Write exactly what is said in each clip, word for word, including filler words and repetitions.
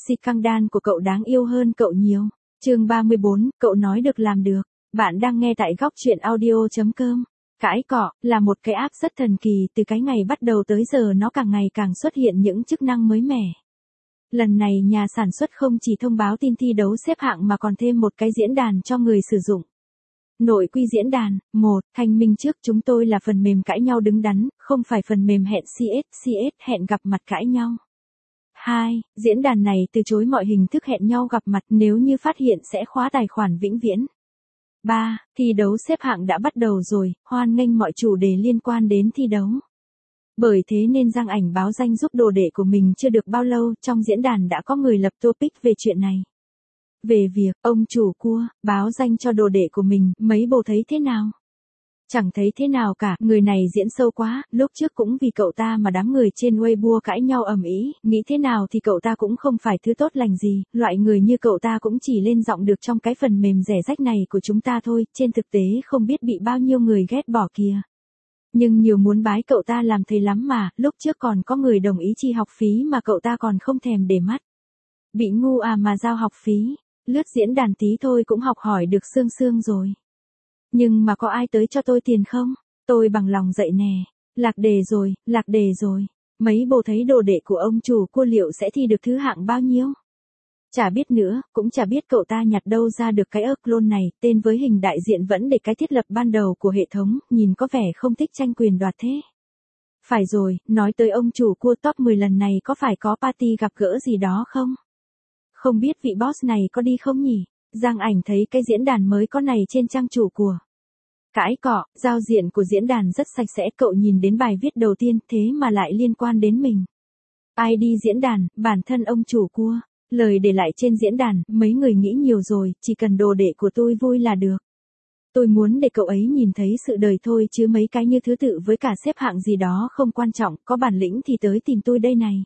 Si căng đan của cậu đáng yêu hơn cậu nhiều. Chương ba mươi bốn, cậu nói được làm được. Bạn đang nghe tại góc truyện audio chấm com. Cãi cọ là một cái app rất thần kỳ, từ cái ngày bắt đầu tới giờ nó càng ngày càng xuất hiện những chức năng mới mẻ. Lần này nhà sản xuất không chỉ thông báo tin thi đấu xếp hạng mà còn thêm một cái diễn đàn cho người sử dụng. Nội quy diễn đàn. một. Thanh minh trước, chúng tôi là phần mềm cãi nhau đứng đắn, không phải phần mềm hẹn xê ét, xê ét hẹn gặp mặt cãi nhau. hai. Diễn đàn này từ chối mọi hình thức hẹn nhau gặp mặt, nếu như phát hiện sẽ khóa tài khoản vĩnh viễn. ba. Thi đấu xếp hạng đã bắt đầu rồi, hoan nghênh mọi chủ đề liên quan đến thi đấu. Bởi thế nên Giang Ảnh báo danh giúp đồ đệ của mình chưa được bao lâu, trong diễn đàn đã có người lập topic về chuyện này. Về việc, ông chủ cua, báo danh cho đồ đệ của mình, mấy bồ thấy thế nào? Chẳng thấy thế nào cả, người này diễn sâu quá, lúc trước cũng vì cậu ta mà đám người trên Weibo cãi nhau ầm ĩ, nghĩ thế nào thì cậu ta cũng không phải thứ tốt lành gì, loại người như cậu ta cũng chỉ lên giọng được trong cái phần mềm rẻ rách này của chúng ta thôi, trên thực tế không biết bị bao nhiêu người ghét bỏ kìa. Nhưng nhiều muốn bái cậu ta làm thầy lắm mà, lúc trước còn có người đồng ý chi học phí mà cậu ta còn không thèm để mắt. Bị ngu à mà giao học phí, lướt diễn đàn tí thôi cũng học hỏi được xương xương rồi. Nhưng mà có ai tới cho tôi tiền không? Tôi bằng lòng dạy nè. Lạc đề rồi, lạc đề rồi. Mấy bồ thấy đồ đệ của ông chủ cua liệu sẽ thi được thứ hạng bao nhiêu? Chả biết nữa, cũng chả biết cậu ta nhặt đâu ra được cái ơ clone này, tên với hình đại diện vẫn để cái thiết lập ban đầu của hệ thống, nhìn có vẻ không thích tranh quyền đoạt thế. Phải rồi, nói tới ông chủ cua top mười lần này có phải có party gặp gỡ gì đó không? Không biết vị boss này có đi không nhỉ? Giang Ảnh thấy cái diễn đàn mới có này trên trang chủ của. Cãi cọ, giao diện của diễn đàn rất sạch sẽ, cậu nhìn đến bài viết đầu tiên thế mà lại liên quan đến mình. i đê diễn đàn, bản thân ông chủ cua. Lời để lại trên diễn đàn, mấy người nghĩ nhiều rồi, chỉ cần đồ đệ của tôi vui là được. Tôi muốn để cậu ấy nhìn thấy sự đời thôi chứ mấy cái như thứ tự với cả xếp hạng gì đó không quan trọng, có bản lĩnh thì tới tìm tôi đây này.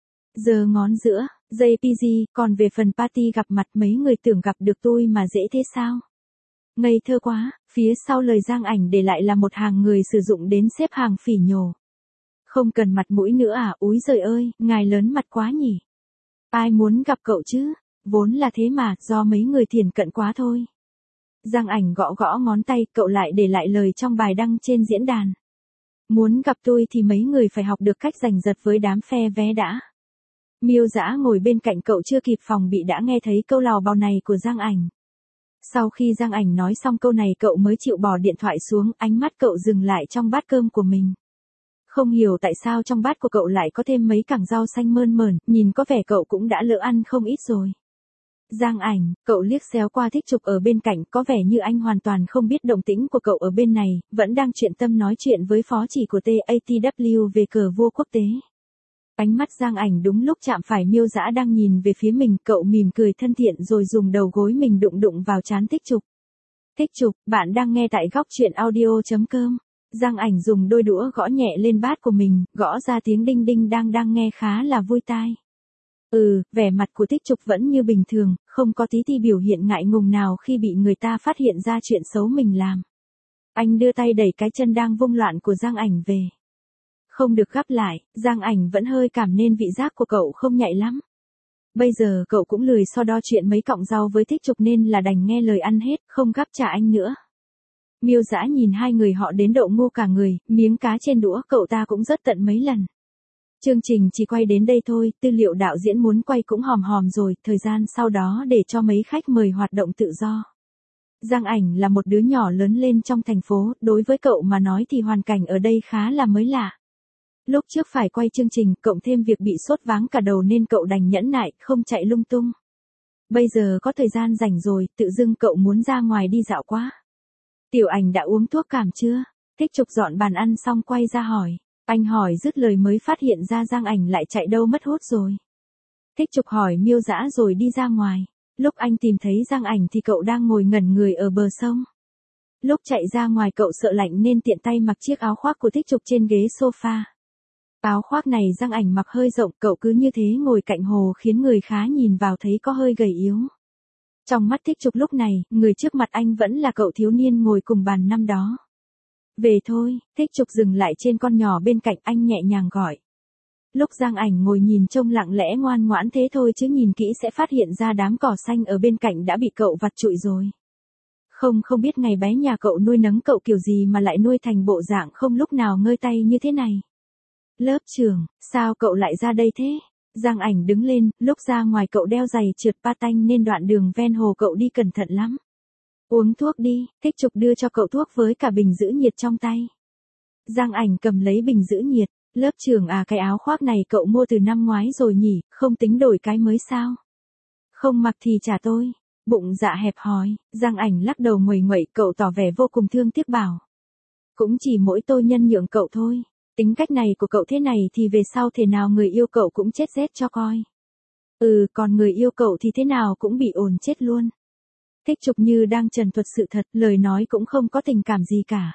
Giờ ngón giữa, jay pê giê, còn về phần party gặp mặt mấy người tưởng gặp được tôi mà dễ thế sao? Ngây thơ quá, phía sau lời Giang Ảnh để lại là một hàng người sử dụng đến xếp hàng phỉ nhổ. Không cần mặt mũi nữa à, úi giời ơi, ngài lớn mặt quá nhỉ. Ai muốn gặp cậu chứ, vốn là thế mà, do mấy người thiển cận quá thôi. Giang Ảnh gõ gõ ngón tay, cậu lại để lại lời trong bài đăng trên diễn đàn. Muốn gặp tôi thì mấy người phải học được cách giành giật với đám phe vé đã. Miêu Dã ngồi bên cạnh cậu chưa kịp phòng bị đã nghe thấy câu lào bào này của Giang Ảnh. Sau khi Giang Ảnh nói xong câu này cậu mới chịu bỏ điện thoại xuống, ánh mắt cậu dừng lại trong bát cơm của mình. Không hiểu tại sao trong bát của cậu lại có thêm mấy cẳng rau xanh mơn mởn, nhìn có vẻ cậu cũng đã lỡ ăn không ít rồi. Giang Ảnh, cậu liếc xéo qua Thích Trục ở bên cạnh, có vẻ như anh hoàn toàn không biết động tĩnh của cậu ở bên này, vẫn đang chuyện tâm nói chuyện với phó chỉ của tê a tê vê về cờ vua quốc tế. Ánh mắt Giang Ảnh đúng lúc chạm phải Miêu Dã đang nhìn về phía mình, cậu mỉm cười thân thiện rồi dùng đầu gối mình đụng đụng vào trán Thích Trục. Thích Trục, bạn đang nghe tại góc truyện audio chấm com. Giang Ảnh dùng đôi đũa gõ nhẹ lên bát của mình, gõ ra tiếng đinh đinh đang đang nghe khá là vui tai. Ừ, vẻ mặt của Thích Trục vẫn như bình thường, không có tí ti biểu hiện ngại ngùng nào khi bị người ta phát hiện ra chuyện xấu mình làm. Anh đưa tay đẩy cái chân đang vung loạn của Giang Ảnh về. Không được gắp lại, Giang Ảnh vẫn hơi cảm nên vị giác của cậu không nhạy lắm. Bây giờ cậu cũng lười so đo chuyện mấy cọng rau với Thích Trục nên là đành nghe lời ăn hết, không gắp trả anh nữa. Miêu Dã nhìn hai người họ đến độ ngu cả người, miếng cá trên đũa cậu ta cũng rất tận mấy lần. Chương trình chỉ quay đến đây thôi, tư liệu đạo diễn muốn quay cũng hòm hòm rồi, thời gian sau đó để cho mấy khách mời hoạt động tự do. Giang Ảnh là một đứa nhỏ lớn lên trong thành phố, đối với cậu mà nói thì hoàn cảnh ở đây khá là mới lạ. Lúc trước phải quay chương trình, cộng thêm việc bị sốt váng cả đầu nên cậu đành nhẫn nại, không chạy lung tung. Bây giờ có thời gian rảnh rồi, tự dưng cậu muốn ra ngoài đi dạo quá. Tiểu Ảnh đã uống thuốc cảm chưa? Thích Trục dọn bàn ăn xong quay ra hỏi. Anh hỏi dứt lời mới phát hiện ra Giang Ảnh lại chạy đâu mất hút rồi. Thích Trục hỏi Miêu Dã rồi đi ra ngoài. Lúc anh tìm thấy Giang Ảnh thì cậu đang ngồi ngẩn người ở bờ sông. Lúc chạy ra ngoài cậu sợ lạnh nên tiện tay mặc chiếc áo khoác của Thích Trục trên ghế sofa. Áo khoác này Giang Ảnh mặc hơi rộng, cậu cứ như thế ngồi cạnh hồ khiến người khá nhìn vào thấy có hơi gầy yếu. Trong mắt Thích Trục lúc này, người trước mặt anh vẫn là cậu thiếu niên ngồi cùng bàn năm đó. Về thôi, Thích Trục dừng lại trên con nhỏ bên cạnh anh nhẹ nhàng gọi. Lúc Giang Ảnh ngồi nhìn trông lặng lẽ ngoan ngoãn thế thôi chứ nhìn kỹ sẽ phát hiện ra đám cỏ xanh ở bên cạnh đã bị cậu vặt trụi rồi. Không không biết ngày bé nhà cậu nuôi nấng cậu kiểu gì mà lại nuôi thành bộ dạng không lúc nào ngơi tay như thế này. Lớp trưởng, sao cậu lại ra đây thế? Giang Ảnh đứng lên, lúc ra ngoài cậu đeo giày trượt patin nên đoạn đường ven hồ cậu đi cẩn thận lắm. Uống thuốc đi, Thích Trục đưa cho cậu thuốc với cả bình giữ nhiệt trong tay. Giang Ảnh cầm lấy bình giữ nhiệt, lớp trưởng à, cái áo khoác này cậu mua từ năm ngoái rồi nhỉ, không tính đổi cái mới sao? Không mặc thì trả tôi. Bụng dạ hẹp hòi, Giang Ảnh lắc đầu nguầy nguậy, cậu tỏ vẻ vô cùng thương tiếc bảo. Cũng chỉ mỗi tôi nhân nhượng cậu thôi. Tính cách này của cậu thế này thì về sau thể nào người yêu cậu cũng chết rét cho coi. Ừ, còn người yêu cậu thì thế nào cũng bị ồn chết luôn. Thích Trục như đang trần thuật sự thật, lời nói cũng không có tình cảm gì cả.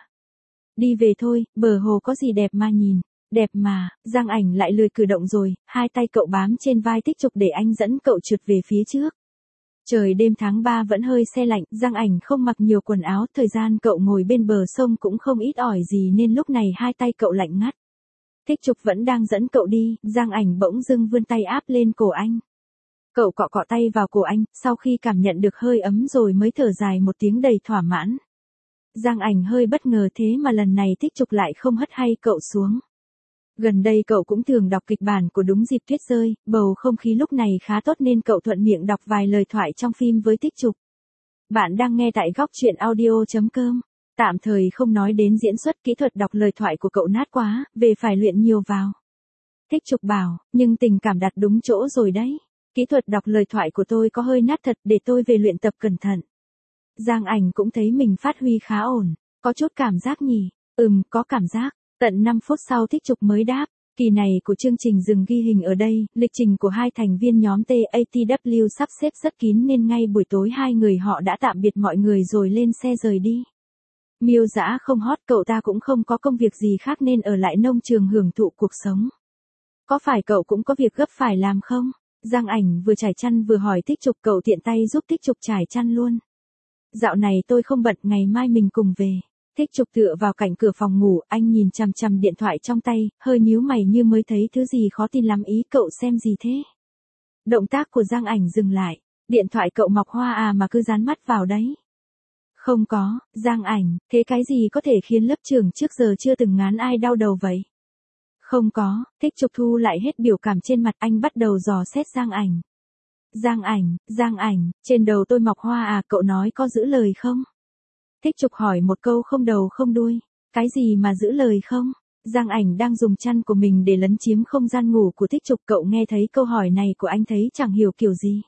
Đi về thôi, bờ hồ có gì đẹp mà nhìn. Đẹp mà, Giang Ảnh lại lười cử động rồi, hai tay cậu bám trên vai Thích Trục để anh dẫn cậu trượt về phía trước. Trời đêm tháng ba vẫn hơi se lạnh, Giang Ảnh không mặc nhiều quần áo, thời gian cậu ngồi bên bờ sông cũng không ít ỏi gì nên lúc này hai tay cậu lạnh ngắt. Thích Trục vẫn đang dẫn cậu đi, Giang Ảnh bỗng dưng vươn tay áp lên cổ anh. Cậu cọ cọ tay vào cổ anh, sau khi cảm nhận được hơi ấm rồi mới thở dài một tiếng đầy thỏa mãn. Giang Ảnh hơi bất ngờ thế mà lần này Thích Trục lại không hất hay cậu xuống. Gần đây cậu cũng thường đọc kịch bản của Đúng dịp tuyết rơi, bầu không khí lúc này khá tốt nên cậu thuận miệng đọc vài lời thoại trong phim với Thích Trục. Bạn đang nghe tại góc truyện audio chấm com. Tạm thời không nói đến diễn xuất, kỹ thuật đọc lời thoại của cậu nát quá, về phải luyện nhiều vào. Thích Trục bảo, nhưng tình cảm đặt đúng chỗ rồi đấy. Kỹ thuật đọc lời thoại của tôi có hơi nát thật, để tôi về luyện tập cẩn thận. Giang Ảnh cũng thấy mình phát huy khá ổn, có chút cảm giác nhỉ, ừm, có cảm giác. Tận năm phút sau Thích Trục mới đáp, kỳ này của chương trình dừng ghi hình ở đây, lịch trình của hai thành viên nhóm tê a tê vê sắp xếp rất kín nên ngay buổi tối hai người họ đã tạm biệt mọi người rồi lên xe rời đi. Miêu Dã không hot, cậu ta cũng không có công việc gì khác nên ở lại nông trường hưởng thụ cuộc sống. Có phải cậu cũng có việc gấp phải làm không? Giang Ảnh vừa trải chăn vừa hỏi Thích Trục, cậu tiện tay giúp Thích Trục trải chăn luôn. Dạo này tôi không bận, ngày mai mình cùng về. Thích Trục tựa vào cạnh cửa phòng ngủ, anh nhìn chằm chằm điện thoại trong tay, hơi nhíu mày như mới thấy thứ gì khó tin lắm. Ý cậu xem gì thế? Động tác của Giang Ảnh dừng lại, điện thoại cậu mọc hoa à mà cứ dán mắt vào đấy. Không có, Giang Ảnh, thế cái gì có thể khiến lớp trưởng trước giờ chưa từng ngán ai đau đầu vậy? Không có, Thích Trục thu lại hết biểu cảm trên mặt, anh bắt đầu dò xét Giang Ảnh. Giang Ảnh, Giang Ảnh, trên đầu tôi mọc hoa à, cậu nói có giữ lời không? Thích Trục hỏi một câu không đầu không đuôi. Cái gì mà giữ lời không? Giang Ảnh đang dùng chăn của mình để lấn chiếm không gian ngủ của Thích Trục, cậu nghe thấy câu hỏi này của anh thấy chẳng hiểu kiểu gì.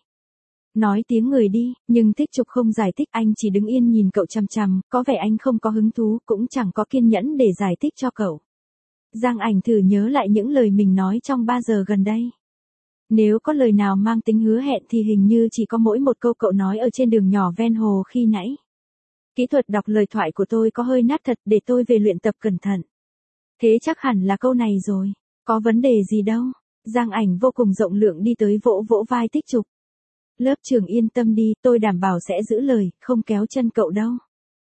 Nói tiếng người đi, nhưng Thích Trục không giải thích, anh chỉ đứng yên nhìn cậu chằm chằm, có vẻ anh không có hứng thú, cũng chẳng có kiên nhẫn để giải thích cho cậu. Giang Ảnh thử nhớ lại những lời mình nói trong ba giờ gần đây. Nếu có lời nào mang tính hứa hẹn thì hình như chỉ có mỗi một câu cậu nói ở trên đường nhỏ ven hồ khi nãy. Kỹ thuật đọc lời thoại của tôi có hơi nát thật, để tôi về luyện tập cẩn thận. Thế chắc hẳn là câu này rồi, có vấn đề gì đâu. Giang Ảnh vô cùng rộng lượng đi tới vỗ vỗ vai Thích Trục. Lớp trưởng yên tâm đi, tôi đảm bảo sẽ giữ lời, không kéo chân cậu đâu.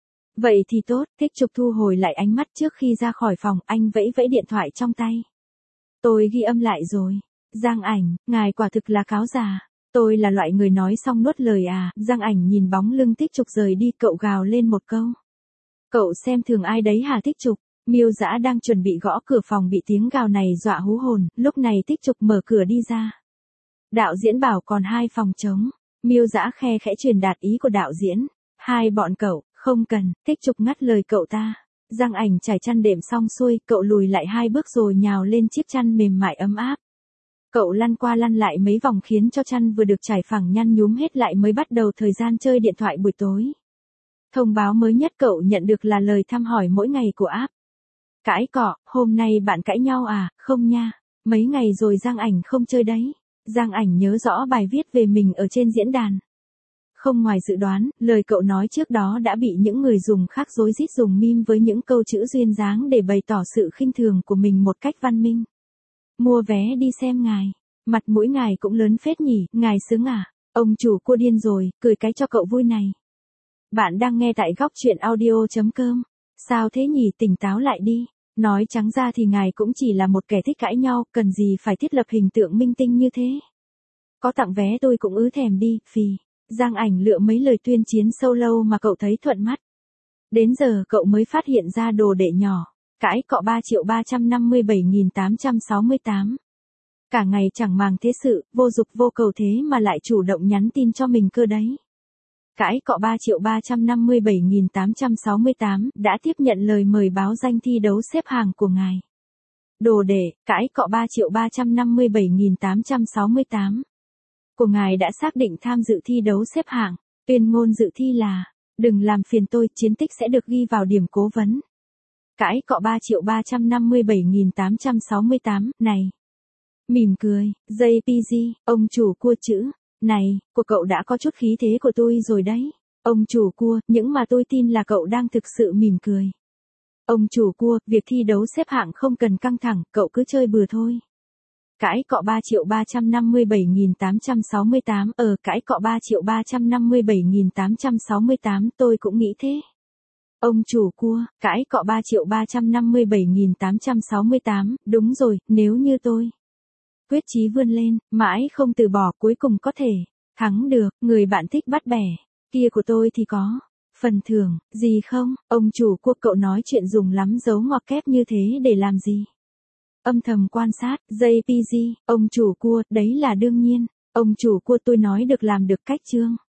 Vậy thì tốt, Thích Trục thu hồi lại ánh mắt trước khi ra khỏi phòng, anh vẫy vẫy điện thoại trong tay. Tôi ghi âm lại rồi. Giang Ảnh, ngài quả thực là cáo già. Tôi là loại người nói xong nuốt lời à? Giang Ảnh nhìn bóng lưng Thích Trục rời đi, cậu gào lên một câu. Cậu xem thường ai đấy hả Thích Trục? Miêu Dã đang chuẩn bị gõ cửa phòng bị tiếng gào này dọa hú hồn, lúc này Thích Trục mở cửa đi ra. Đạo diễn bảo còn hai phòng trống. Miêu Dã khe khẽ truyền đạt ý của đạo diễn. Hai bọn cậu, không cần, Thích Trục ngắt lời cậu ta. Giang Ảnh trải chăn đệm xong xuôi, cậu lùi lại hai bước rồi nhào lên chiếc chăn mềm mại ấm áp. Cậu lăn qua lăn lại mấy vòng khiến cho chăn vừa được trải phẳng nhăn nhúm hết lại mới bắt đầu thời gian chơi điện thoại buổi tối. Thông báo mới nhất cậu nhận được là lời thăm hỏi mỗi ngày của app. Cãi cọ, hôm nay bạn cãi nhau à? Không nha, mấy ngày rồi Giang Ảnh không chơi đấy. Giang Ảnh nhớ rõ bài viết về mình ở trên diễn đàn. Không ngoài dự đoán, lời cậu nói trước đó đã bị những người dùng khác rối rít dùng meme với những câu chữ duyên dáng để bày tỏ sự khinh thường của mình một cách văn minh. Mua vé đi xem ngài. Mặt mũi ngài cũng lớn phết nhỉ, ngài sướng à? Ông chủ cua điên rồi, cười cái cho cậu vui này. Bạn đang nghe tại góc truyện audio chấm com. Sao thế nhỉ, tỉnh táo lại đi. Nói trắng ra thì ngài cũng chỉ là một kẻ thích cãi nhau, cần gì phải thiết lập hình tượng minh tinh như thế. Có tặng vé tôi cũng ứ thèm đi, phì. Giang Ảnh lựa mấy lời tuyên chiến sâu lâu mà cậu thấy thuận mắt. Đến giờ cậu mới phát hiện ra đồ đệ nhỏ. Cãi cọ ba triệu ba trăm năm mươi bảy nghìn tám trăm sáu mươi tám. Cả ngày chẳng màng thế sự, vô dục vô cầu thế mà lại chủ động nhắn tin cho mình cơ đấy. Cãi cọ ba triệu ba trăm năm mươi bảy nghìn tám trăm sáu mươi tám đã tiếp nhận lời mời báo danh thi đấu xếp hàng của ngài. Đồ đệ, cãi cọ ba triệu ba trăm năm mươi bảy nghìn tám trăm sáu mươi tám của ngài đã xác định tham dự thi đấu xếp hạng. Tuyên ngôn dự thi là: đừng làm phiền tôi, chiến tích sẽ được ghi vào điểm cố vấn. Cãi cọ ba triệu ba trăm năm mươi bảy nghìn tám trăm sáu mươi tám, này. Mỉm cười, jê pê giê, ông chủ cua chữ. Này, của cậu đã có chút khí thế của tôi rồi đấy. Ông chủ cua, những mà tôi tin là cậu đang thực sự mỉm cười. Ông chủ cua, việc thi đấu xếp hạng không cần căng thẳng, cậu cứ chơi bừa thôi. Cãi cọ ba triệu ba trăm năm mươi bảy nghìn tám trăm sáu mươi tám, ờ cãi cọ ba triệu ba trăm năm mươi bảy nghìn tám trăm sáu mươi tám, tôi cũng nghĩ thế. Ông chủ cua, cãi cọ ba triệu ba trăm năm mươi bảy nghìn tám trăm sáu mươi tám, đúng rồi, nếu như tôi quyết chí vươn lên, mãi không từ bỏ, cuối cùng có thể thắng được, người bạn thích bắt bẻ kia của tôi thì có phần thưởng gì không? Ông chủ cua, cậu nói chuyện dùng lắm dấu ngoặc kép như thế để làm gì? Âm thầm quan sát, jê pê giê, ông chủ cua, đấy là đương nhiên. Ông chủ cua, tôi nói được làm được cách chương.